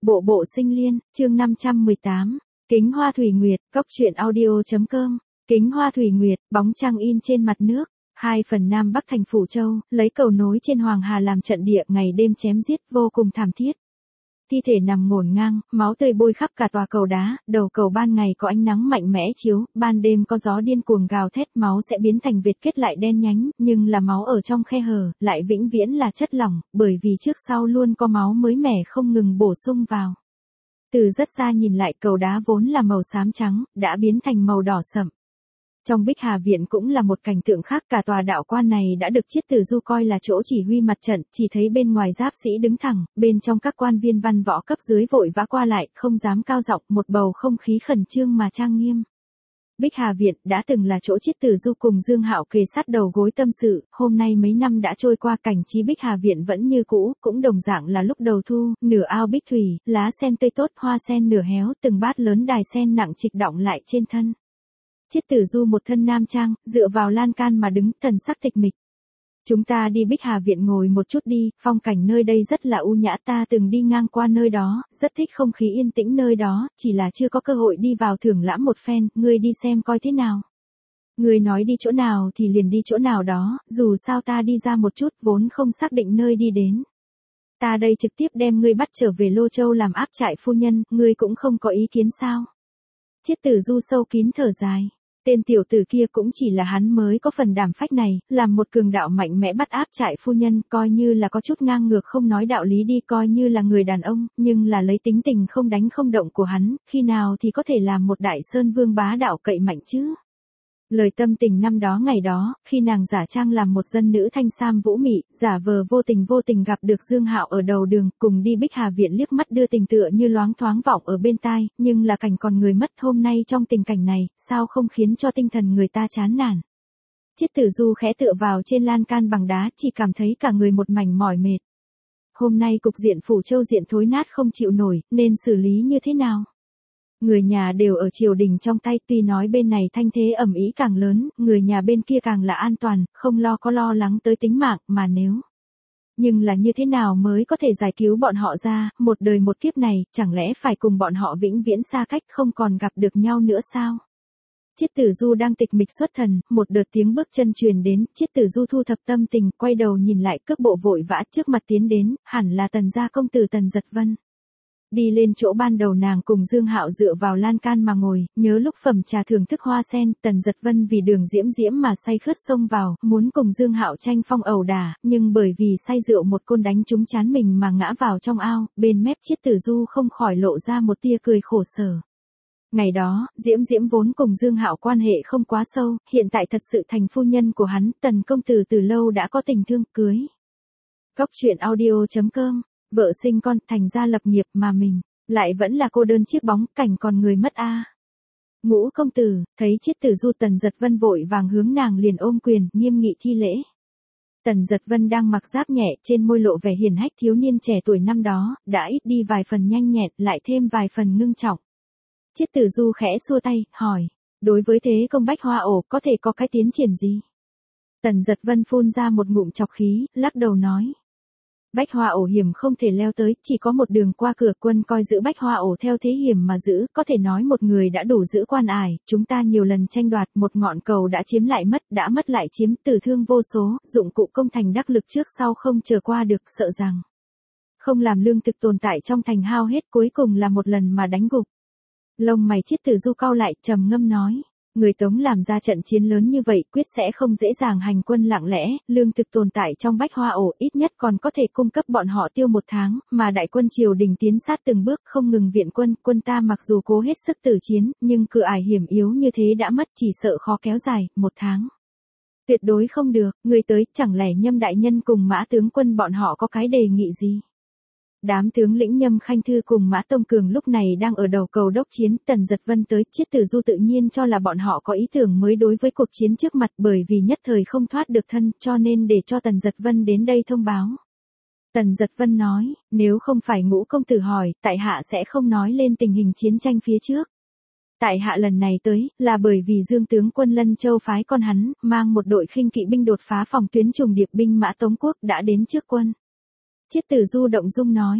Bộ bộ sinh liên, chương 518. Kính hoa thủy nguyệt, góc truyện audio.com. Kính hoa thủy nguyệt, bóng trăng in trên mặt nước. 2 phần Nam Bắc thành Phủ Châu, lấy cầu nối trên Hoàng Hà làm trận địa, ngày đêm chém giết vô cùng thảm thiết. Thi thể nằm ngổn ngang, máu tươi bôi khắp cả tòa cầu đá, đầu cầu ban ngày có ánh nắng mạnh mẽ chiếu, ban đêm có gió điên cuồng gào thét, máu sẽ biến thành vệt kết lại đen nhánh, nhưng là máu ở trong khe hở, lại vĩnh viễn là chất lỏng, bởi vì trước sau luôn có máu mới mẻ không ngừng bổ sung vào. Từ rất xa nhìn lại, cầu đá vốn là màu xám trắng, đã biến thành màu đỏ sậm. Trong Bích Hà Viện cũng là một cảnh tượng khác, cả tòa đạo quan này đã được Chiết Tử Du coi là chỗ chỉ huy mặt trận, chỉ thấy bên ngoài giáp sĩ đứng thẳng, bên trong các quan viên văn võ cấp dưới vội vã qua lại, không dám cao giọng, một bầu không khí khẩn trương mà trang nghiêm. Bích Hà Viện đã từng là chỗ Chiết Tử Du cùng Dương Hạo kề sát đầu gối tâm sự, hôm nay mấy năm đã trôi qua, cảnh trí Bích Hà Viện vẫn như cũ, cũng đồng dạng là lúc đầu thu, nửa ao bích thủy, lá sen tươi tốt, hoa sen nửa héo, từng bát lớn đài sen nặng trịch đọng lại trên thân. Chiết Tử Du một thân nam trang, dựa vào lan can mà đứng, thần sắc tịch mịch. Chúng ta đi Bích Hà Viện ngồi một chút đi, phong cảnh nơi đây rất là u nhã, ta từng đi ngang qua nơi đó, rất thích không khí yên tĩnh nơi đó, chỉ là chưa có cơ hội đi vào thưởng lãm một phen, ngươi đi xem coi thế nào. Ngươi nói đi chỗ nào thì liền đi chỗ nào đó, dù sao ta đi ra một chút, vốn không xác định nơi đi đến. Ta đây trực tiếp đem ngươi bắt trở về Lô Châu làm áp trại phu nhân, ngươi cũng không có ý kiến sao? Chiết Tử Du sâu kín thở dài. Tên tiểu tử kia cũng chỉ là hắn mới có phần đảm phách này, làm một cường đạo mạnh mẽ bắt áp trại phu nhân, coi như là có chút ngang ngược không nói đạo lý đi, coi như là người đàn ông, nhưng là lấy tính tình không đánh không động của hắn, khi nào thì có thể làm một đại sơn vương bá đạo cậy mạnh chứ? Lời tâm tình năm đó ngày đó, khi nàng giả trang làm một dân nữ thanh sam vũ mị, giả vờ vô tình gặp được Dương Hạo ở đầu đường, cùng đi Bích Hà Viện liếc mắt đưa tình tựa như loáng thoáng vọng ở bên tai, nhưng là cảnh còn người mất, hôm nay trong tình cảnh này, sao không khiến cho tinh thần người ta chán nản. Chiết Tử Du khẽ tựa vào trên lan can bằng đá, chỉ cảm thấy cả người một mảnh mỏi mệt. Hôm nay cục diện Phủ Châu diện thối nát không chịu nổi, nên xử lý như thế nào? Người nhà đều ở triều đình trong tay, tuy nói bên này thanh thế ầm ĩ càng lớn, người nhà bên kia càng là an toàn, không có lo lắng tới tính mạng, mà nếu. Nhưng là như thế nào mới có thể giải cứu bọn họ ra, một đời một kiếp này, chẳng lẽ phải cùng bọn họ vĩnh viễn xa cách không còn gặp được nhau nữa sao? Chiết Tử Du đang tịch mịch xuất thần, một đợt tiếng bước chân truyền đến, Chiết Tử Du thu thập tâm tình, quay đầu nhìn lại, cước bộ vội vã trước mặt tiến đến, hẳn là Tần gia công tử Tần Giật Vân. Đi lên chỗ ban đầu nàng cùng Dương Hạo dựa vào lan can mà ngồi, nhớ lúc phẩm trà thưởng thức hoa sen, Tần Giật Vân vì Đường Diễm Diễm mà say khướt xông vào, muốn cùng Dương Hạo tranh phong ẩu đả, nhưng bởi vì say rượu một côn đánh trúng trán mình mà ngã vào trong ao, bên mép Chiết Tử Du không khỏi lộ ra một tia cười khổ sở. Ngày đó, Diễm Diễm vốn cùng Dương Hạo quan hệ không quá sâu, hiện tại thật sự thành phu nhân của hắn, Tần công tử từ lâu đã có tình thương, cưới. Góc truyện audio.com. Vợ sinh con, thành gia lập nghiệp mà mình, lại vẫn là cô đơn chiếc bóng, cảnh còn người mất a. Ngũ công tử, thấy Chiết Tử Du, Tần Giật Vân vội vàng hướng nàng liền ôm quyền, nghiêm nghị thi lễ. Tần Giật Vân đang mặc giáp nhẹ, trên môi lộ vẻ hiền hách thiếu niên trẻ tuổi năm đó, đã ít đi vài phần nhanh nhẹn, lại thêm vài phần ngưng trọng. Chiết Tử Du khẽ xua tay, hỏi, đối với thế công Bách Hoa Ổ có thể có cái tiến triển gì? Tần Giật Vân phun ra một ngụm trọc khí, lắc đầu nói. Bách Hoa Ổ hiểm không thể leo tới, chỉ có một đường qua cửa, quân coi giữ Bách Hoa Ổ theo thế hiểm mà giữ, có thể nói một người đã đủ giữ quan ải, chúng ta nhiều lần tranh đoạt, một ngọn cầu đã chiếm lại mất, đã mất lại chiếm, tử thương vô số, dụng cụ công thành đắc lực trước sau không chờ qua được, sợ rằng không làm lương thực tồn tại trong thành hao hết, cuối cùng là một lần mà đánh gục. Lông mày Chiết Tử Du cau lại, trầm ngâm nói. Người Tống làm ra trận chiến lớn như vậy, quyết sẽ không dễ dàng hành quân lặng lẽ, lương thực tồn tại trong Bách Hoa Ổ ít nhất còn có thể cung cấp bọn họ tiêu một tháng, mà đại quân triều đình tiến sát từng bước không ngừng viện quân, quân ta mặc dù cố hết sức tử chiến, nhưng cửa ải hiểm yếu như thế đã mất, chỉ sợ khó kéo dài, một tháng. Tuyệt đối không được, người tới, chẳng lẽ Nhâm đại nhân cùng Mã tướng quân bọn họ có cái đề nghị gì? Đám tướng lĩnh Nhâm Khanh Thư cùng Mã Tông Cường lúc này đang ở đầu cầu đốc chiến, Tần Giật Vân tới, Chiết Tử Du tự nhiên cho là bọn họ có ý tưởng mới đối với cuộc chiến trước mặt, bởi vì nhất thời không thoát được thân, cho nên để cho Tần Giật Vân đến đây thông báo. Tần Giật Vân nói, nếu không phải Ngũ công tử hỏi, tại hạ sẽ không nói lên tình hình chiến tranh phía trước. Tại hạ lần này tới, là bởi vì Dương tướng quân Lân Châu phái con hắn, mang một đội khinh kỵ binh đột phá phòng tuyến trùng điệp binh mã Tống quốc đã đến trước quân. Chiết Tử Du động dung nói,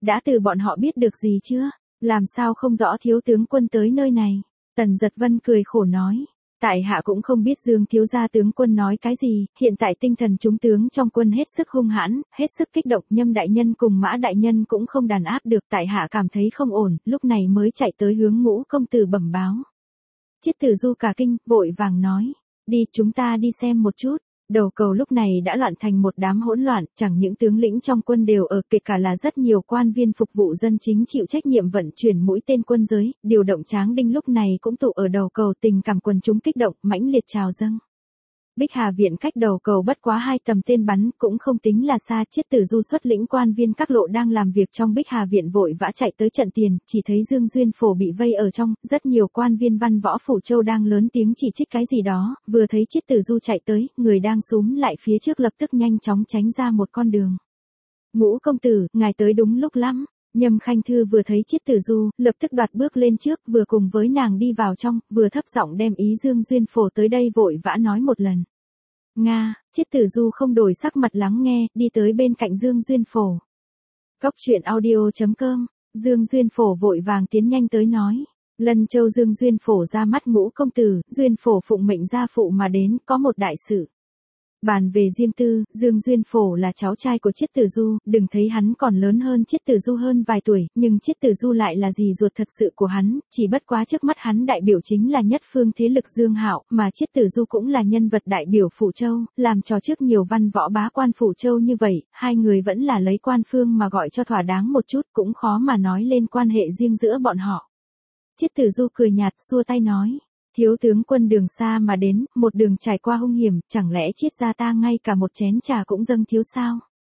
Đã từ bọn họ biết được gì chưa? Làm sao không rõ thiếu tướng quân tới nơi này? Tần Giật Vân cười khổ nói. Tại hạ cũng không biết Dương thiếu gia tướng quân nói cái gì, hiện tại tinh thần chúng tướng trong quân hết sức hung hãn, hết sức kích động, Nhâm đại nhân cùng Mã đại nhân cũng không đàn áp được, tại hạ cảm thấy không ổn, lúc này mới chạy tới hướng Ngũ công tử bẩm báo. Chiết Tử Du cả kinh, vội vàng nói, đi chúng ta đi xem một chút. Đầu cầu lúc này đã loạn thành một đám hỗn loạn, chẳng những tướng lĩnh trong quân đều ở, kể cả là rất nhiều quan viên phục vụ dân chính chịu trách nhiệm vận chuyển mũi tên quân giới, điều động tráng đinh lúc này cũng tụ ở đầu cầu, tình cảm quần chúng kích động, mãnh liệt trào dâng. Bích Hà viện cách đầu cầu bất quá 2 tầm tên bắn, cũng không tính là xa. Chiết Tử Du xuất lĩnh quan viên các lộ đang làm việc trong Bích Hà viện vội vã chạy tới trận tiền, chỉ thấy Dương Duyên Phổ bị vây ở trong, rất nhiều quan viên văn võ phủ châu đang lớn tiếng chỉ trích cái gì đó, vừa thấy Chiết Tử Du chạy tới, người đang xúm lại phía trước lập tức nhanh chóng tránh ra một con đường. Ngũ công tử, ngài tới đúng lúc lắm. Nhâm Khanh Thư vừa thấy Chiết Tử Du, lập tức đoạt bước lên trước, vừa cùng với nàng đi vào trong, vừa thấp giọng đem ý Dương Duyên Phổ tới đây vội vã nói một lần. Nga, Chiết Tử Du không đổi sắc mặt lắng nghe, đi tới bên cạnh Dương Duyên Phổ. Cóc truyện audio.com, Dương Duyên Phổ vội vàng tiến nhanh tới nói. Lân Châu Dương Duyên Phổ ra mắt Ngũ công tử, Duyên Phổ phụng mệnh gia phụ mà đến, có một đại sự. Bàn về riêng tư, Dương Duyên Phổ là cháu trai của Chiết Tử Du, đừng thấy hắn còn lớn hơn Chiết Tử Du hơn vài tuổi, nhưng Chiết Tử Du lại là dì ruột thật sự của hắn, chỉ bất quá trước mắt hắn đại biểu chính là nhất phương thế lực Dương Hạo, mà Chiết Tử Du cũng là nhân vật đại biểu Phủ Châu, làm cho trước nhiều văn võ bá quan Phủ Châu như vậy, hai người vẫn là lấy quan phương mà gọi cho thỏa đáng một chút, cũng khó mà nói lên quan hệ riêng giữa bọn họ. Chiết Tử Du cười nhạt xua tay nói. Thiếu tướng quân đường xa mà đến, một đường trải qua hung hiểm, chẳng lẽ Chiết gia ta ngay cả một chén trà cũng dâng thiếu sao?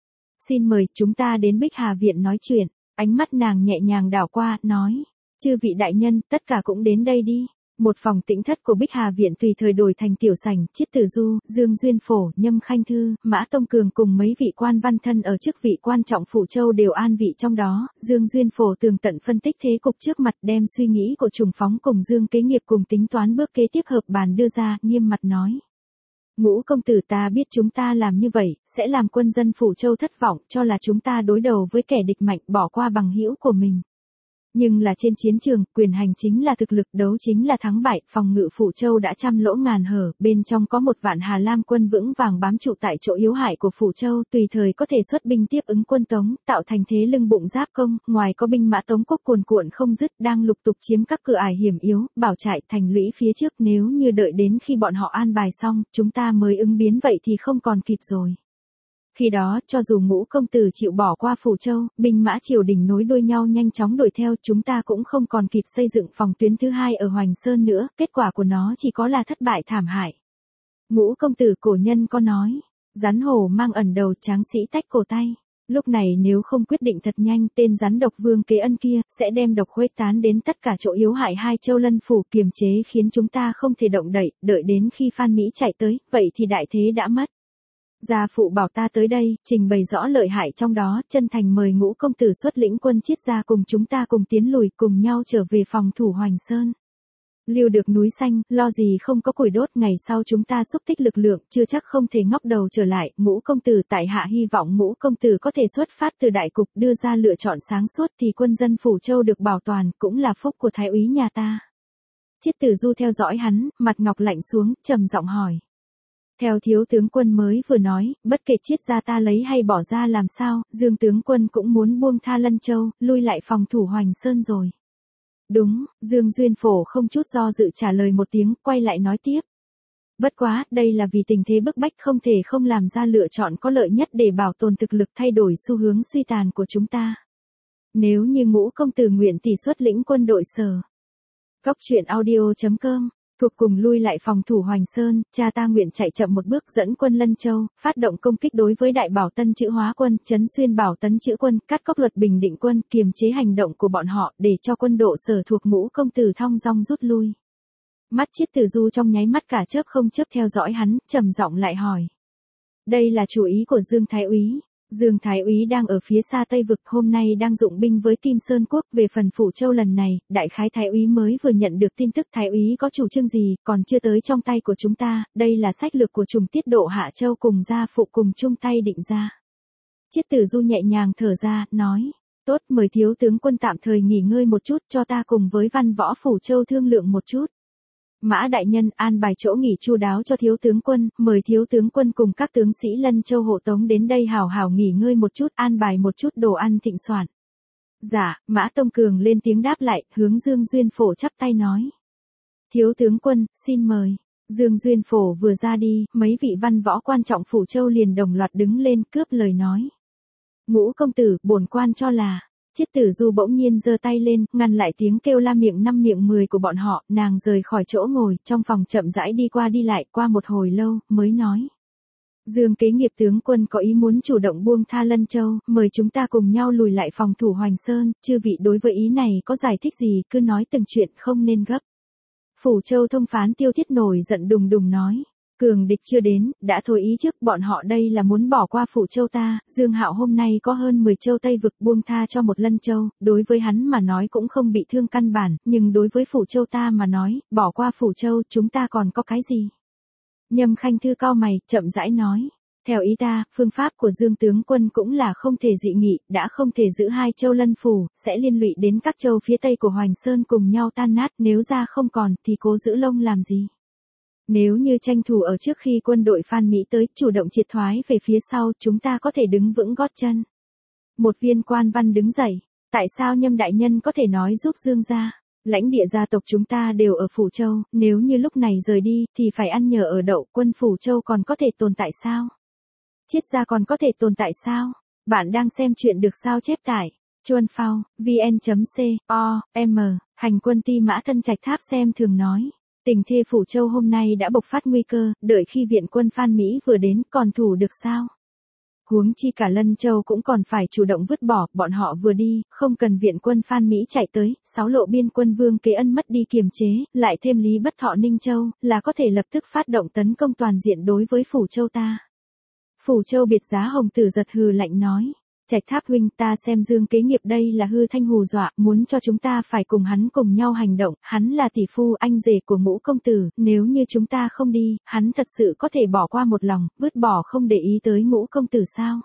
Xin mời chúng ta đến Bích Hà viện nói chuyện. Ánh mắt nàng nhẹ nhàng đảo qua, nói. Chư vị đại nhân, tất cả cũng đến đây đi. Một phòng tĩnh thất của Bích Hà viện tùy thời đổi thành tiểu sảnh, Chiết Tử Du, Dương Duyên Phổ, Nhâm Khanh Thư, Mã Tông Cường cùng mấy vị quan văn thân ở chức vị quan trọng Phủ Châu đều an vị trong đó. Dương Duyên Phổ tường tận phân tích thế cục trước mặt, đem suy nghĩ của Trùng Phóng cùng Dương Kế Nghiệp cùng tính toán bước kế tiếp hợp bàn đưa ra, nghiêm mặt nói. Ngũ công tử, ta biết chúng ta làm như vậy, sẽ làm quân dân Phủ Châu thất vọng, cho là chúng ta đối đầu với kẻ địch mạnh, bỏ qua bằng hữu của mình. Nhưng là trên chiến trường, quyền hành chính là thực lực, đấu chính là thắng bại, phòng ngự Phủ Châu đã trăm lỗ ngàn hở, bên trong có một vạn Hà Lam quân vững vàng bám trụ tại chỗ yếu hại của Phủ Châu, tùy thời có thể xuất binh tiếp ứng quân Tống, tạo thành thế lưng bụng giáp công, ngoài có binh mã Tống quốc cuồn cuộn không dứt đang lục tục chiếm các cửa ải hiểm yếu, bảo trại thành lũy phía trước, nếu như đợi đến khi bọn họ an bài xong, chúng ta mới ứng biến vậy thì không còn kịp rồi. Khi đó, cho dù Ngũ công tử chịu bỏ qua Phủ Châu, binh mã triều đình nối đuôi nhau nhanh chóng đuổi theo, chúng ta cũng không còn kịp xây dựng phòng tuyến thứ hai ở Hoành Sơn nữa, kết quả của nó chỉ có là thất bại thảm hại. Ngũ công tử cổ nhân có nói, rắn hổ mang ẩn đầu, tráng sĩ tách cổ tay. Lúc này nếu không quyết định thật nhanh, tên rắn độc Vương Kế Ân kia sẽ đem độc khuếch tán đến tất cả chỗ yếu hại hai châu lân phủ, kiềm chế khiến chúng ta không thể động đậy, đợi đến khi Phan Mỹ chạy tới, vậy thì đại thế đã mất. Gia phụ bảo ta tới đây, trình bày rõ lợi hại trong đó, chân thành mời Ngũ công tử xuất lĩnh quân Chiết gia cùng chúng ta cùng tiến lùi, cùng nhau trở về phòng thủ Hoành Sơn. Lưu được núi xanh, lo gì không có củi đốt, ngày sau chúng ta xúc tích lực lượng, chưa chắc không thể ngóc đầu trở lại. Ngũ công tử, tại hạ hy vọng Ngũ công tử có thể xuất phát từ đại cục, đưa ra lựa chọn sáng suốt, thì quân dân Phủ Châu được bảo toàn, cũng là phúc của thái úy nhà ta. Chiết Tử Du theo dõi hắn, mặt ngọc lạnh xuống, trầm giọng hỏi. Theo thiếu tướng quân mới vừa nói, bất kể Chiết gia ta lấy hay bỏ ra làm sao, Dương tướng quân cũng muốn buông tha Lân Châu, lui lại phòng thủ Hoành Sơn rồi. Đúng, Dương Duyên Phổ không chút do dự trả lời một tiếng, quay lại nói tiếp. Bất quá, đây là vì tình thế bức bách, không thể không làm ra lựa chọn có lợi nhất để bảo tồn thực lực, thay đổi xu hướng suy tàn của chúng ta. Nếu như Ngũ công tử nguyện tỷ xuất lĩnh quân đội Sở. Cóc truyện audio.com, thuộc cùng lui lại phòng thủ Hoành Sơn, cha ta nguyện chạy chậm một bước dẫn quân Lân Châu, phát động công kích đối với Đại Bảo Tân Chữ Hóa quân, Trấn Xuyên Bảo Tấn Chữ quân, Cát Cốc Luật Bình Định quân, kiềm chế hành động của bọn họ, để cho quân độ Sở thuộc Ngũ công tử thong dong rút lui. Mắt Chiết Tử Du trong nháy mắt cả chớp không chớp theo dõi hắn, trầm giọng lại hỏi. Đây là chủ ý của Dương Thái úy. Dương Thái úy đang ở phía xa Tây Vực, hôm nay đang dụng binh với Kim Sơn Quốc. Về phần Phủ Châu lần này, đại khái Thái úy mới vừa nhận được tin tức. Thái úy có chủ trương gì, còn chưa tới trong tay của chúng ta, đây là sách lược của Trùng Tiết Độ Hạ Châu cùng gia phụ cùng chung tay định ra. Chiết Tử Du nhẹ nhàng thở ra, nói, Tốt, mời thiếu tướng quân tạm thời nghỉ ngơi một chút cho ta cùng với Văn Võ Phủ Châu thương lượng một chút. Mã đại nhân an bài chỗ nghỉ chu đáo cho thiếu tướng quân, mời thiếu tướng quân cùng các tướng sĩ Lân Châu hộ tống đến đây hảo hảo nghỉ ngơi một chút, an bài một chút đồ ăn thịnh soạn. Dạ, Mã Tông Cường lên tiếng đáp lại, hướng Dương Duyên Phổ chắp tay nói. Thiếu tướng quân, xin mời. Dương Duyên Phổ vừa ra đi, mấy vị văn võ quan trọng Phủ Châu liền đồng loạt đứng lên cướp lời nói. Ngũ công tử, bổn quan cho là. Chiết Tử Du bỗng nhiên giơ tay lên, ngăn lại tiếng kêu la miệng năm miệng 10 của bọn họ, nàng rời khỏi chỗ ngồi, trong phòng chậm rãi đi qua đi lại, qua một hồi lâu, mới nói. Dương kế nghiệp tướng quân có ý muốn chủ động buông tha Lân Châu, mời chúng ta cùng nhau lùi lại phòng thủ Hoành Sơn, chư vị đối với ý này có giải thích gì, cứ nói từng chuyện không nên gấp. Phủ Châu thông phán Tiêu Thiết nổi giận đùng đùng nói. Cường địch chưa đến, đã thôi ý trước, bọn họ đây là muốn bỏ qua Phủ Châu ta, Dương Hạo hôm nay có hơn 10 châu Tây vực buông tha cho một Lân Châu, đối với hắn mà nói cũng không bị thương căn bản, nhưng đối với Phủ Châu ta mà nói, bỏ qua Phủ Châu chúng ta còn có cái gì? Nhâm Khanh Thư cau mày, chậm rãi nói. Theo ý ta, phương pháp của Dương tướng quân cũng là không thể dị nghị, đã không thể giữ hai châu Lân Phủ, sẽ liên lụy đến các châu phía Tây của Hoành Sơn cùng nhau tan nát, nếu ra không còn, thì cố giữ lông làm gì? Nếu như tranh thủ ở trước khi quân đội Phan Mỹ tới, chủ động triệt thoái về phía sau, chúng ta có thể đứng vững gót chân. Một viên quan văn đứng dậy, tại sao Nhâm đại nhân có thể nói giúp Dương gia? Lãnh địa gia tộc chúng ta đều ở Phủ Châu, nếu như lúc này rời đi, thì phải ăn nhờ ở đậu, quân Phủ Châu còn có thể tồn tại sao? Chiết gia còn có thể tồn tại sao? Bạn đang xem chuyện được sao chép tải. Chuan Phao, vn.com, hành quân Ti Mã Thân Trạch Tháp xem thường nói. Tình thê Phủ Châu hôm nay đã bộc phát nguy cơ, đợi khi viện quân Phan Mỹ vừa đến còn thủ được sao? Huống chi cả Lân Châu cũng còn phải chủ động vứt bỏ, bọn họ vừa đi, không cần viện quân Phan Mỹ chạy tới, 6 lộ biên quân Vương Kế Ân mất đi kiềm chế, lại thêm Lý Bất Thọ Ninh Châu, là có thể lập tức phát động tấn công toàn diện đối với Phủ Châu ta. Phủ Châu biệt giá Hồng Tử giật hừ lạnh nói. Trạch Tháp huynh, ta xem Dương kế nghiệp đây là hư thanh hù dọa, muốn cho chúng ta phải cùng hắn cùng nhau hành động, hắn là tỷ phu anh rể của Ngũ công tử, nếu như chúng ta không đi, hắn thật sự có thể bỏ qua một lòng, vứt bỏ không để ý tới Ngũ công tử sao?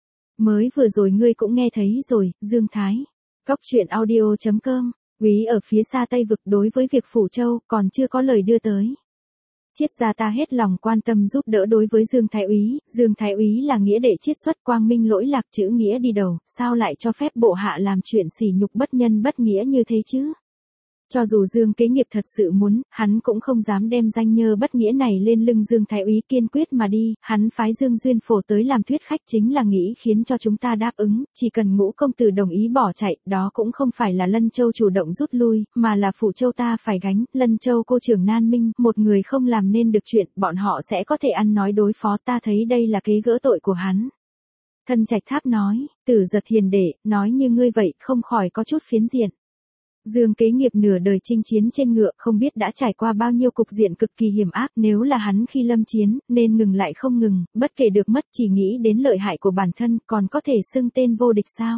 Mới vừa rồi ngươi cũng nghe thấy rồi, Dương Thái. Góc truyện audio.com, quý ở phía xa Tây vực đối với việc Phủ Châu còn chưa có lời đưa tới. Chiết gia ta hết lòng quan tâm giúp đỡ đối với Dương Thái úy là nghĩa đệ chiết xuất quang minh lỗi lạc chữ nghĩa đi đầu, sao lại cho phép bộ hạ làm chuyện sỉ nhục bất nhân bất nghĩa như thế chứ? Cho dù Dương kế nghiệp thật sự muốn, hắn cũng không dám đem danh nhơ bất nghĩa này lên lưng Dương Thái úy kiên quyết mà đi, hắn phái Dương Duyên Phổ tới làm thuyết khách chính là nghĩ khiến cho chúng ta đáp ứng, chỉ cần Ngũ công tử đồng ý bỏ chạy, đó cũng không phải là Lân Châu chủ động rút lui, mà là Phủ Châu ta phải gánh, Lân Châu cô trưởng nan minh, một người không làm nên được chuyện, bọn họ sẽ có thể ăn nói đối phó, ta thấy đây là kế gỡ tội của hắn. Thân Trạch Tháp nói, Tử giật hiền đệ, nói như ngươi vậy, không khỏi có chút phiến diện. Dương kế nghiệp nửa đời chinh chiến trên ngựa, không biết đã trải qua bao nhiêu cục diện cực kỳ hiểm ác, nếu là hắn khi lâm chiến, nên ngừng lại không ngừng, bất kể được mất chỉ nghĩ đến lợi hại của bản thân, còn có thể xưng tên vô địch sao?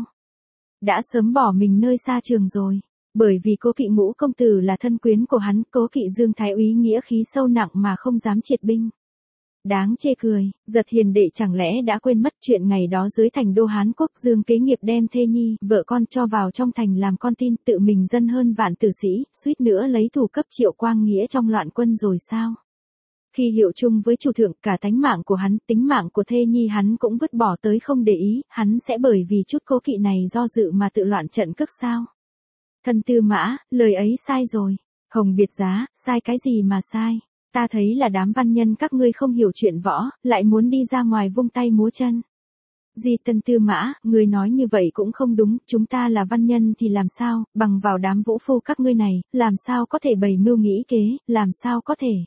Đã sớm bỏ mình nơi xa trường rồi, bởi vì cố kỵ Ngũ công tử là thân quyến của hắn, cố kỵ Dương Thái úy nghĩa khí sâu nặng mà không dám triệt binh. Đáng chê cười, giật hiền đệ chẳng lẽ đã quên mất chuyện ngày đó dưới thành đô Hán Quốc Dương kế nghiệp đem thê nhi, vợ con cho vào trong thành làm con tin, tự mình dân hơn vạn tử sĩ, suýt nữa lấy thủ cấp Triệu Quang Nghĩa trong loạn quân rồi sao? Khi hiệu chung với chủ thượng, cả tánh mạng của hắn, tính mạng của thê nhi hắn cũng vứt bỏ tới không để ý, hắn sẽ bởi vì chút cố kỵ này do dự mà tự loạn trận cước sao? Thân Tư Mã, lời ấy sai rồi. Hồng biệt giá, sai cái gì mà sai? Ta thấy là đám văn nhân các ngươi không hiểu chuyện võ, lại muốn đi ra ngoài vung tay múa chân. Di Tân Tư Mã, ngươi nói như vậy cũng không đúng, chúng ta là văn nhân thì làm sao, bằng vào đám vũ phu các ngươi này, làm sao có thể bày mưu nghĩ kế, làm sao có thể.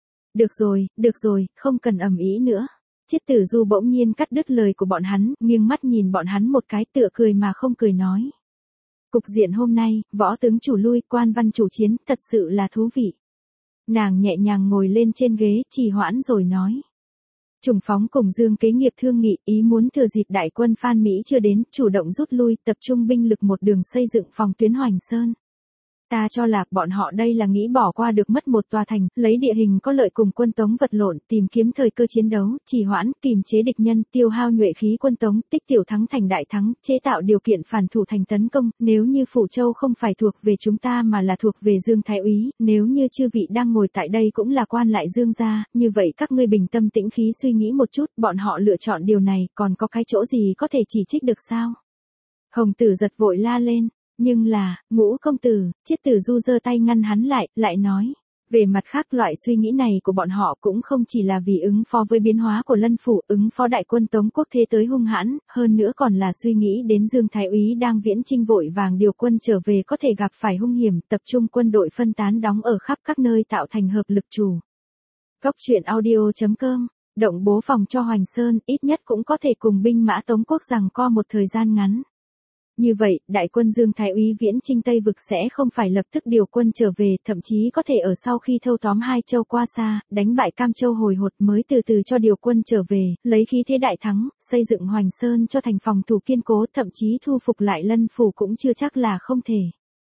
Được rồi, không cần ầm ĩ nữa. Chiết Tử Du bỗng nhiên cắt đứt lời của bọn hắn, nghiêng mắt nhìn bọn hắn một cái tựa cười mà không cười nói. Cục diện hôm nay, võ tướng chủ lui, quan văn chủ chiến, thật sự là thú vị. Nàng nhẹ nhàng ngồi lên trên ghế, trì hoãn rồi nói. Trùng Phóng cùng Dương kế nghiệp thương nghị, ý muốn thừa dịp đại quân Phan Mỹ chưa đến, chủ động rút lui, tập trung binh lực một đường xây dựng phòng tuyến Hoành Sơn. Ta cho là bọn họ đây là nghĩ bỏ qua được mất một tòa thành, lấy địa hình có lợi cùng quân Tống vật lộn, tìm kiếm thời cơ chiến đấu, trì hoãn, kìm chế địch nhân, tiêu hao nhuệ khí quân Tống, tích tiểu thắng thành đại thắng, chế tạo điều kiện phản thủ thành tấn công. Nếu như Phủ Châu không phải thuộc về chúng ta mà là thuộc về Dương Thái Úy, nếu như chư vị đang ngồi tại đây cũng là quan lại Dương gia, như vậy các ngươi bình tâm tĩnh khí suy nghĩ một chút, bọn họ lựa chọn điều này, còn có cái chỗ gì có thể chỉ trích được sao? Hồng Tử giật vội la lên. Nhưng là, Ngũ công tử, Chiết Tử Du giơ tay ngăn hắn lại nói. Về mặt khác loại suy nghĩ này của bọn họ cũng không chỉ là vì ứng phó với biến hóa của Lân Phủ, ứng phó đại quân Tống quốc thế tới hung hãn, hơn nữa còn là suy nghĩ đến Dương Thái Úy đang viễn chinh vội vàng điều quân trở về có thể gặp phải hung hiểm, tập trung quân đội phân tán đóng ở khắp các nơi tạo thành hợp lực chủ. Góc truyện audio.com, động bố phòng cho Hoành Sơn, ít nhất cũng có thể cùng binh mã Tống quốc giằng co một thời gian ngắn. Như vậy, đại quân Dương Thái Úy viễn chinh Tây vực sẽ không phải lập tức điều quân trở về, thậm chí có thể ở sau khi thâu tóm Hai Châu qua xa, đánh bại Cam Châu hồi hột mới từ từ cho điều quân trở về, lấy khí thế đại thắng, xây dựng Hoành Sơn cho thành phòng thủ kiên cố, thậm chí thu phục lại Lân Phủ cũng chưa chắc là không thể.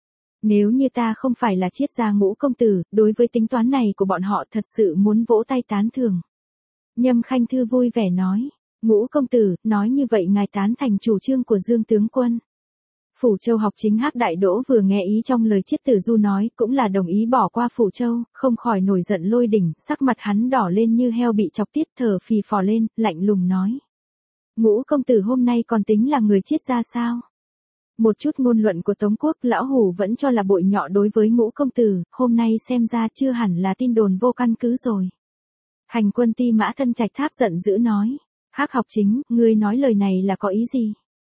Nếu như ta không phải là Chiết gia Ngũ công tử, đối với tính toán này của bọn họ thật sự muốn vỗ tay tán thưởng. Nhâm Khanh Thư vui vẻ nói, Ngũ công tử, nói như vậy ngài tán thành chủ trương của Dương tướng quân. Phủ Châu học chính Hắc Đại Đỗ vừa nghe ý trong lời Chiết Tử Du nói, cũng là đồng ý bỏ qua Phủ Châu, không khỏi nổi giận lôi đỉnh, sắc mặt hắn đỏ lên như heo bị chọc tiết, thở phì phò lên, lạnh lùng nói. Ngũ công tử hôm nay còn tính là người Chiết gia sao? Một chút ngôn luận của Tống quốc, lão hủ vẫn cho là bội nhọ đối với Ngũ công tử, hôm nay xem ra chưa hẳn là tin đồn vô căn cứ rồi. Hành quân Ti Mã Thân Trạch Tháp giận dữ nói, Hắc học chính, ngươi nói lời này là có ý gì?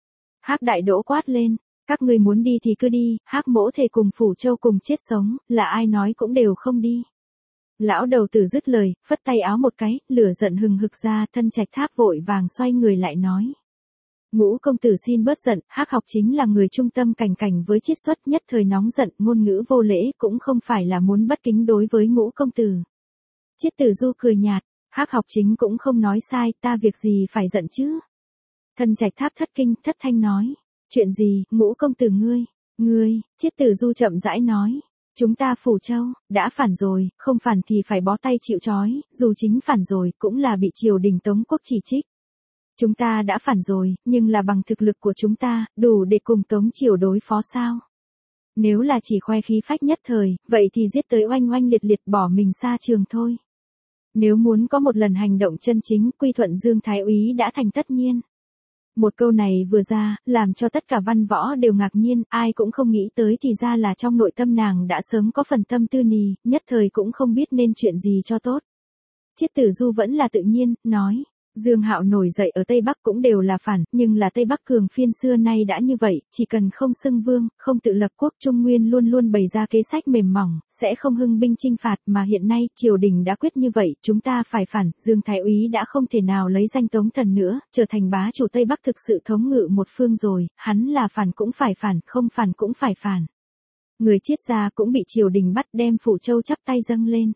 Hắc Đại Đỗ quát lên. Các ngươi muốn đi thì cứ đi, Hắc mỗ thề cùng Phủ Châu cùng chết sống, là ai nói cũng đều không đi. Lão đầu tử dứt lời, phất tay áo một cái, lửa giận hừng hực ra, Thân Trạch Tháp vội vàng xoay người lại nói. Ngũ công tử xin bớt giận, Hắc học chính là người trung tâm cảnh cảnh với Chiết xuất, nhất thời nóng giận, ngôn ngữ vô lễ, cũng không phải là muốn bất kính đối với Ngũ công tử. Chiết Tử Du cười nhạt, Hắc học chính cũng không nói sai, ta việc gì phải giận chứ. Thân Trạch Tháp thất kinh, thất thanh nói. Chuyện gì, Ngũ công tử ngươi, Chiết Tử Du chậm rãi nói. Chúng ta Phủ Châu, đã phản rồi, không phản thì phải bó tay chịu trói, dù chính phản rồi, cũng là bị triều đình Tống quốc chỉ trích. Chúng ta đã phản rồi, nhưng là bằng thực lực của chúng ta, đủ để cùng Tống triều đối phó sao? Nếu là chỉ khoe khí phách nhất thời, vậy thì giết tới oanh oanh liệt liệt bỏ mình xa trường thôi. Nếu muốn có một lần hành động chân chính, quy thuận Dương Thái Úy đã thành tất nhiên. Một câu này vừa ra, làm cho tất cả văn võ đều ngạc nhiên, ai cũng không nghĩ tới thì ra là trong nội tâm nàng đã sớm có phần tâm tư nì, nhất thời cũng không biết nên chuyện gì cho tốt. Chiết Tử Du vẫn là tự nhiên, nói, Dương Hạo nổi dậy ở Tây Bắc cũng đều là phản, nhưng là Tây Bắc cường phiên xưa nay đã như vậy, chỉ cần không xưng vương, không tự lập quốc, Trung Nguyên luôn luôn bày ra kế sách mềm mỏng, sẽ không hưng binh chinh phạt, mà hiện nay triều đình đã quyết như vậy, chúng ta phải phản, Dương Thái Úy đã không thể nào lấy danh Tống thần nữa, trở thành bá chủ Tây Bắc thực sự thống ngự một phương rồi, hắn là phản cũng phải phản, không phản cũng phải phản. Người Chiết gia cũng bị triều đình bắt đem Phủ Châu chắp tay dâng lên.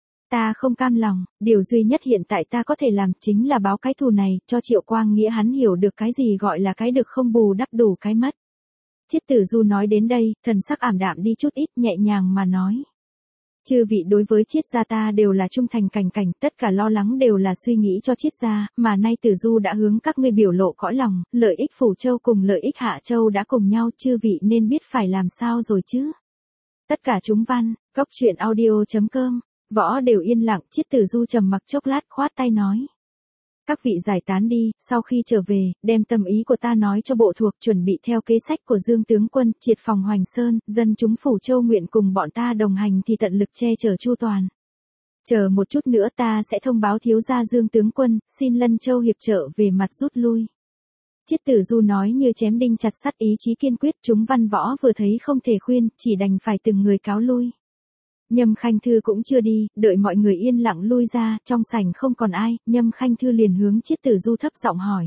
Ta không cam lòng, điều duy nhất hiện tại ta có thể làm chính là báo cái thù này, cho Triệu Quang Nghĩa hắn hiểu được cái gì gọi là cái được không bù đắp đủ cái mất. Chiết Tử Du nói đến đây, thần sắc ảm đạm đi chút ít, nhẹ nhàng mà nói. Chư vị đối với Chiết gia ta đều là trung thành cảnh cảnh, tất cả lo lắng đều là suy nghĩ cho Chiết gia, mà nay Tử Du đã hướng các ngươi biểu lộ cõi lòng, lợi ích Phủ Châu cùng lợi ích Hạ Châu đã cùng nhau, chư vị nên biết phải làm sao rồi chứ. Tất cả chúng văn, góc truyện audio.com. Võ đều yên lặng, Chiết Tử Du trầm mặc chốc lát khoát tay nói. Các vị giải tán đi, sau khi trở về, đem tâm ý của ta nói cho bộ thuộc, chuẩn bị theo kế sách của Dương tướng quân, triệt phòng Hoành Sơn, dân chúng Phủ Châu nguyện cùng bọn ta đồng hành thì tận lực che chở chu toàn. Chờ một chút nữa ta sẽ thông báo thiếu gia Dương tướng quân, xin Lân Châu hiệp trợ về mặt rút lui. Chiết Tử Du nói như chém đinh chặt sắt, ý chí kiên quyết, chúng văn võ vừa thấy không thể khuyên, chỉ đành phải từng người cáo lui. Nhâm Khanh Thư cũng chưa đi, đợi mọi người yên lặng lui ra, trong sảnh không còn ai, Nhâm Khanh Thư liền hướng Chiết Tử Du thấp giọng hỏi.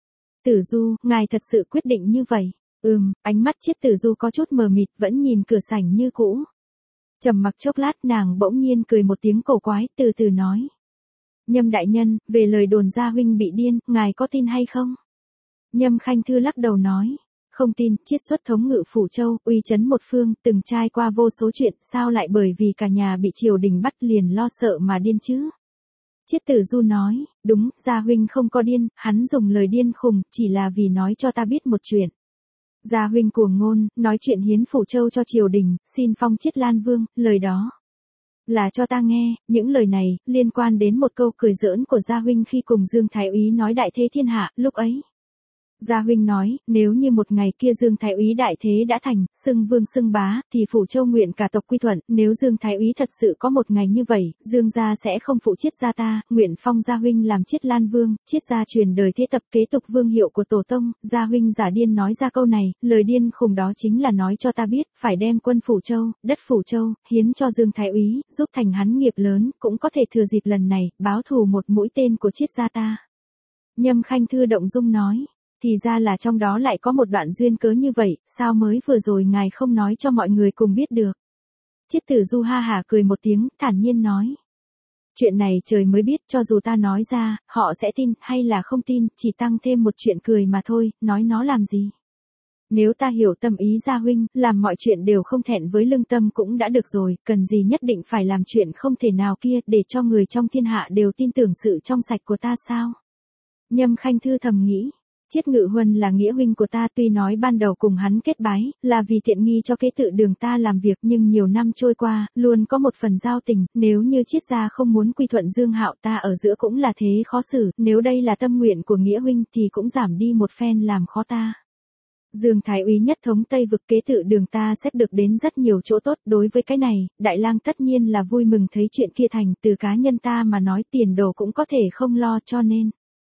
Tử Du, ngài thật sự quyết định như vậy? Ánh mắt Chiết Tử Du có chút mờ mịt, vẫn nhìn cửa sảnh như cũ. Trầm mặc chốc lát, nàng bỗng nhiên cười một tiếng cổ quái, từ từ nói. Nhâm đại nhân, về lời đồn gia huynh bị điên, ngài có tin hay không? Nhâm Khanh Thư lắc đầu nói. Không tin, chiết xuất thống ngự Phủ Châu, uy chấn một phương, từng trải qua vô số chuyện, sao lại bởi vì cả nhà bị triều đình bắt liền lo sợ mà điên chứ? Chiết Tử Du nói, đúng, Gia huynh không có điên, hắn dùng lời điên khùng, chỉ là vì nói cho ta biết một chuyện. Gia huynh cuồng ngôn, nói chuyện hiến Phủ Châu cho triều đình, xin phong Chiết Lan Vương, lời đó là cho ta nghe, những lời này, liên quan đến một câu cười giỡn của Gia huynh khi cùng Dương Thái Úy nói đại thế thiên hạ, lúc ấy. Gia huynh nói, nếu như một ngày kia Dương Thái Úy đại thế đã thành, xưng vương xưng bá, thì Phủ Châu nguyện cả tộc quy thuận, nếu Dương Thái Úy thật sự có một ngày như vậy, Dương gia sẽ không phụ Chiết gia ta, nguyện phong Gia huynh làm Chiết Lan Vương, Chiết gia truyền đời thế tập kế tục vương hiệu của tổ tông. Gia huynh giả điên nói ra câu này, lời điên khùng đó chính là nói cho ta biết, phải đem quân Phủ Châu, đất Phủ Châu, hiến cho Dương Thái Úy, giúp thành hắn nghiệp lớn, cũng có thể thừa dịp lần này, báo thù một mũi tên của Chiết gia ta. Nhâm Khanh Thư động dung nói. Thì ra là trong đó lại có một đoạn duyên cớ như vậy, sao mới vừa rồi ngài không nói cho mọi người cùng biết được. Chiết Tử Du ha hả cười một tiếng, thản nhiên nói. Chuyện này trời mới biết, cho dù ta nói ra, họ sẽ tin, hay là không tin, chỉ tăng thêm một chuyện cười mà thôi, nói nó làm gì. Nếu ta hiểu tâm ý Gia huynh, làm mọi chuyện đều không thẹn với lương tâm cũng đã được rồi, cần gì nhất định phải làm chuyện không thể nào kia, để cho người trong thiên hạ đều tin tưởng sự trong sạch của ta sao. Nhâm Khanh Thư thầm nghĩ. Chiết Ngự Huân là nghĩa huynh của ta, tuy nói ban đầu cùng hắn kết bái, là vì tiện nghi cho kế tự đường ta làm việc, nhưng nhiều năm trôi qua, luôn có một phần giao tình, nếu như Chiết gia không muốn quy thuận Dương Hạo ta ở giữa cũng là thế khó xử, nếu đây là tâm nguyện của nghĩa huynh thì cũng giảm đi một phen làm khó ta. Dương Thái Úy nhất thống Tây vực kế tự đường ta sẽ được đến rất nhiều chỗ tốt, đối với cái này, Đại lang tất nhiên là vui mừng thấy chuyện kia thành, từ cá nhân ta mà nói tiền đồ cũng có thể không lo, cho nên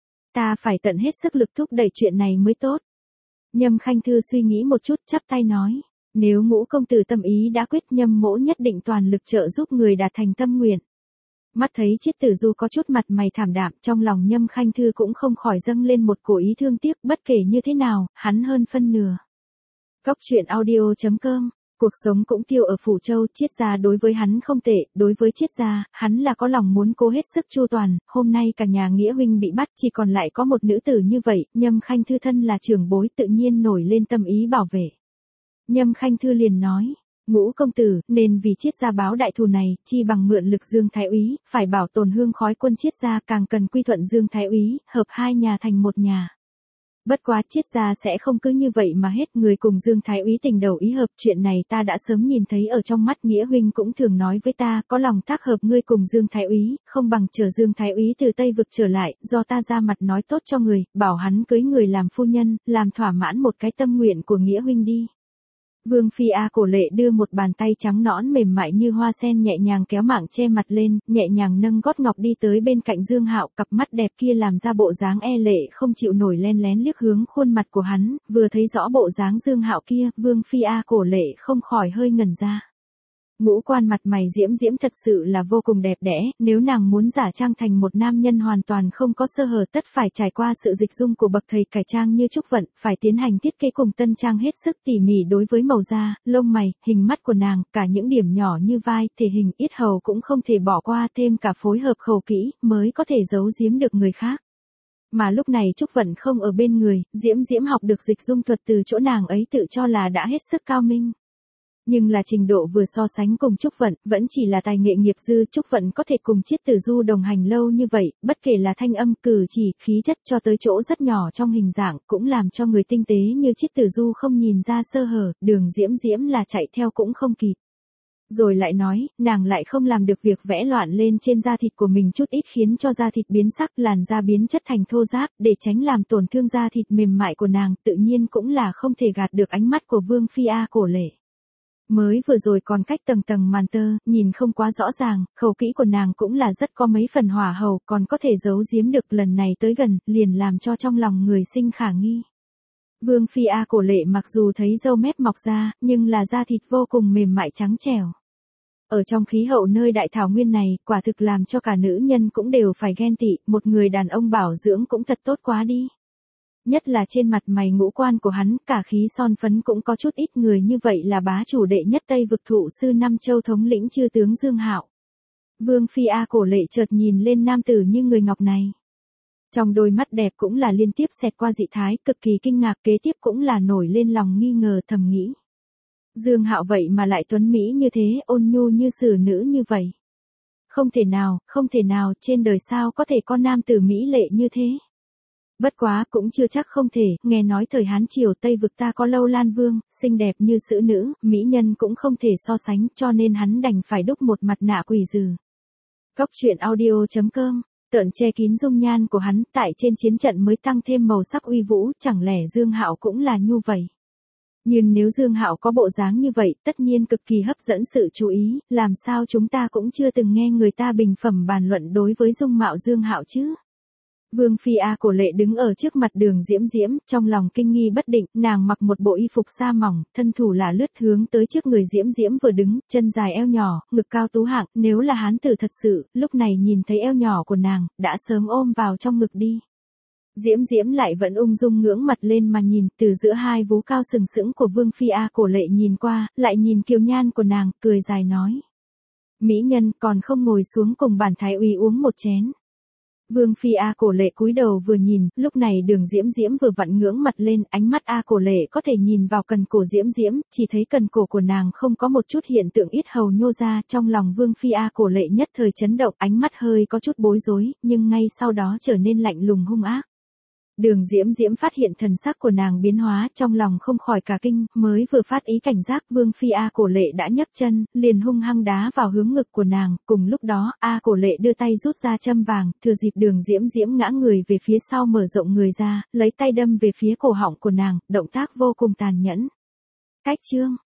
ta phải tận hết sức lực thúc đẩy chuyện này mới tốt. Nhâm Khanh Thư suy nghĩ một chút, chắp tay nói, nếu Ngũ công tử tâm ý đã quyết, Nhâm mỗ nhất định toàn lực trợ giúp người đạt thành tâm nguyện. Mắt thấy Chiết Tử Du có chút mặt mày thảm đạm, trong lòng Nhâm Khanh Thư cũng không khỏi dâng lên một cổ ý thương tiếc, bất kể như thế nào, hắn hơn phân nửa. Góc truyện audio.com. Cuộc sống cũng tiêu ở Phủ Châu, Chiết gia đối với hắn không tệ, đối với Chiết gia, hắn là có lòng muốn cố hết sức chu toàn, hôm nay cả nhà nghĩa huynh bị bắt, chỉ còn lại có một nữ tử như vậy, Nhâm Khanh Thư thân là trưởng bối tự nhiên nổi lên tâm ý bảo vệ. Nhâm Khanh Thư liền nói, Ngũ công tử, nên vì Chiết gia báo đại thù này, chi bằng mượn lực Dương Thái Úy, phải bảo tồn hương khói quân Chiết gia, càng cần quy thuận Dương Thái Úy, hợp hai nhà thành một nhà. Bất quá Chiết gia sẽ không cứ như vậy mà hết, người cùng Dương Thái Úy tình đầu ý hợp, chuyện này ta đã sớm nhìn thấy ở trong mắt nghĩa huynh cũng thường nói với ta, có lòng tác hợp ngươi cùng Dương Thái Úy, không bằng chờ Dương Thái Úy từ Tây vực trở lại, do ta ra mặt nói tốt cho người, bảo hắn cưới người làm phu nhân, làm thỏa mãn một cái tâm nguyện của nghĩa huynh đi. Vương Phi A Cổ Lệ đưa một bàn tay trắng nõn mềm mại như hoa sen nhẹ nhàng kéo mảng che mặt lên, nhẹ nhàng nâng gót ngọc đi tới bên cạnh Dương Hạo, cặp mắt đẹp kia làm ra bộ dáng e lệ không chịu nổi, len lén liếc hướng khuôn mặt của hắn, vừa thấy rõ bộ dáng Dương Hạo kia, Vương Phi A Cổ Lệ không khỏi hơi ngẩn ra. Ngũ quan mặt mày diễm diễm thật sự là vô cùng đẹp đẽ, nếu nàng muốn giả trang thành một nam nhân hoàn toàn không có sơ hở tất phải trải qua sự dịch dung của bậc thầy cải trang như Trúc Vận, phải tiến hành thiết kế cùng tân trang hết sức tỉ mỉ đối với màu da, lông mày, hình mắt của nàng, cả những điểm nhỏ như vai, thể hình, yết hầu cũng không thể bỏ qua, thêm cả phối hợp khẩu kỹ, mới có thể giấu giếm được người khác. Mà lúc này Trúc Vận không ở bên người, Diễm Diễm học được dịch dung thuật từ chỗ nàng ấy tự cho là đã hết sức cao minh. Nhưng là trình độ vừa so sánh cùng Trúc Vận, vẫn chỉ là tài nghệ nghiệp dư, Trúc Vận có thể cùng Chiết Tử Du đồng hành lâu như vậy, bất kể là thanh âm, cử chỉ, khí chất cho tới chỗ rất nhỏ trong hình dạng, cũng làm cho người tinh tế như Chiết Tử Du không nhìn ra sơ hở, đường Diễm Diễm là chạy theo cũng không kịp. Rồi lại nói, nàng lại không làm được việc vẽ loạn lên trên da thịt của mình chút ít khiến cho da thịt biến sắc, làn da biến chất thành thô ráp, để tránh làm tổn thương da thịt mềm mại của nàng, tự nhiên cũng là không thể gạt được ánh mắt của Vương Phi A Cổ Lệ. Mới vừa rồi còn cách tầng tầng màn tơ, nhìn không quá rõ ràng, khẩu kỹ của nàng cũng là rất có mấy phần hỏa hầu, còn có thể giấu giếm được, lần này tới gần, liền làm cho trong lòng người sinh khả nghi. Vương Phi A Cổ Lệ mặc dù thấy râu mép mọc ra, nhưng là da thịt vô cùng mềm mại trắng trẻo. Ở trong khí hậu nơi đại thảo nguyên này, quả thực làm cho cả nữ nhân cũng đều phải ghen tị, một người đàn ông bảo dưỡng cũng thật tốt quá đi. Nhất là trên mặt mày ngũ quan của hắn, cả khí son phấn cũng có chút ít, người như vậy là bá chủ đệ nhất Tây vực thụ sư Nam Châu thống lĩnh chư tướng Dương Hạo. Vương Phi A Cổ Lệ chợt nhìn lên nam tử như người ngọc này. Trong đôi mắt đẹp cũng là liên tiếp xẹt qua dị thái, cực kỳ kinh ngạc, kế tiếp cũng là nổi lên lòng nghi ngờ, thầm nghĩ. Dương Hạo vậy mà lại tuấn mỹ như thế, ôn nhu như xử nữ như vậy. Không thể nào, trên đời sao có thể có nam tử mỹ lệ như thế. Bất quá cũng chưa chắc không thể, nghe nói thời Hán Triều Tây vực ta có Lâu Lan Vương, xinh đẹp như xử nữ, mỹ nhân cũng không thể so sánh, cho nên hắn đành phải đúc một mặt nạ quỷ dừ. Góc truyện audio.com, tợn che kín dung nhan của hắn, tại trên chiến trận mới tăng thêm màu sắc uy vũ, chẳng lẽ Dương Hạo cũng là như vậy. Nhưng nếu Dương Hạo có bộ dáng như vậy, tất nhiên cực kỳ hấp dẫn sự chú ý, làm sao chúng ta cũng chưa từng nghe người ta bình phẩm bàn luận đối với dung mạo Dương Hạo chứ. Vương Phi A Cổ Lệ đứng ở trước mặt Đường Diễm Diễm, trong lòng kinh nghi bất định, nàng mặc một bộ y phục sa mỏng, thân thủ là lướt hướng tới trước người Diễm Diễm vừa đứng, chân dài eo nhỏ, ngực cao tú hạng, nếu là hán tử thật sự, lúc này nhìn thấy eo nhỏ của nàng, đã sớm ôm vào trong ngực đi. Diễm Diễm lại vẫn ung dung ngưỡng mặt lên mà nhìn, từ giữa hai vú cao sừng sững của Vương Phi A Cổ Lệ nhìn qua, lại nhìn kiều nhan của nàng, cười dài nói. Mỹ nhân còn không ngồi xuống cùng bản thái úy uống một chén. Vương Phi A Cổ Lệ cúi đầu vừa nhìn, lúc này Đường Diễm Diễm vừa vặn ngưỡng mặt lên, ánh mắt A Cổ Lệ có thể nhìn vào cần cổ Diễm Diễm, chỉ thấy cần cổ của nàng không có một chút hiện tượng yết hầu nhô ra, trong lòng Vương Phi A Cổ Lệ nhất thời chấn động, ánh mắt hơi có chút bối rối, nhưng ngay sau đó trở nên lạnh lùng hung ác. Đường Diễm Diễm phát hiện thần sắc của nàng biến hóa, trong lòng không khỏi cả kinh, mới vừa phát ý cảnh giác, Vương Phi A Cổ Lệ đã nhấc chân, liền hung hăng đá vào hướng ngực của nàng, cùng lúc đó, A Cổ Lệ đưa tay rút ra châm vàng, thừa dịp Đường Diễm Diễm ngã người về phía sau mở rộng người ra, lấy tay đâm về phía cổ họng của nàng, động tác vô cùng tàn nhẫn. Cách chương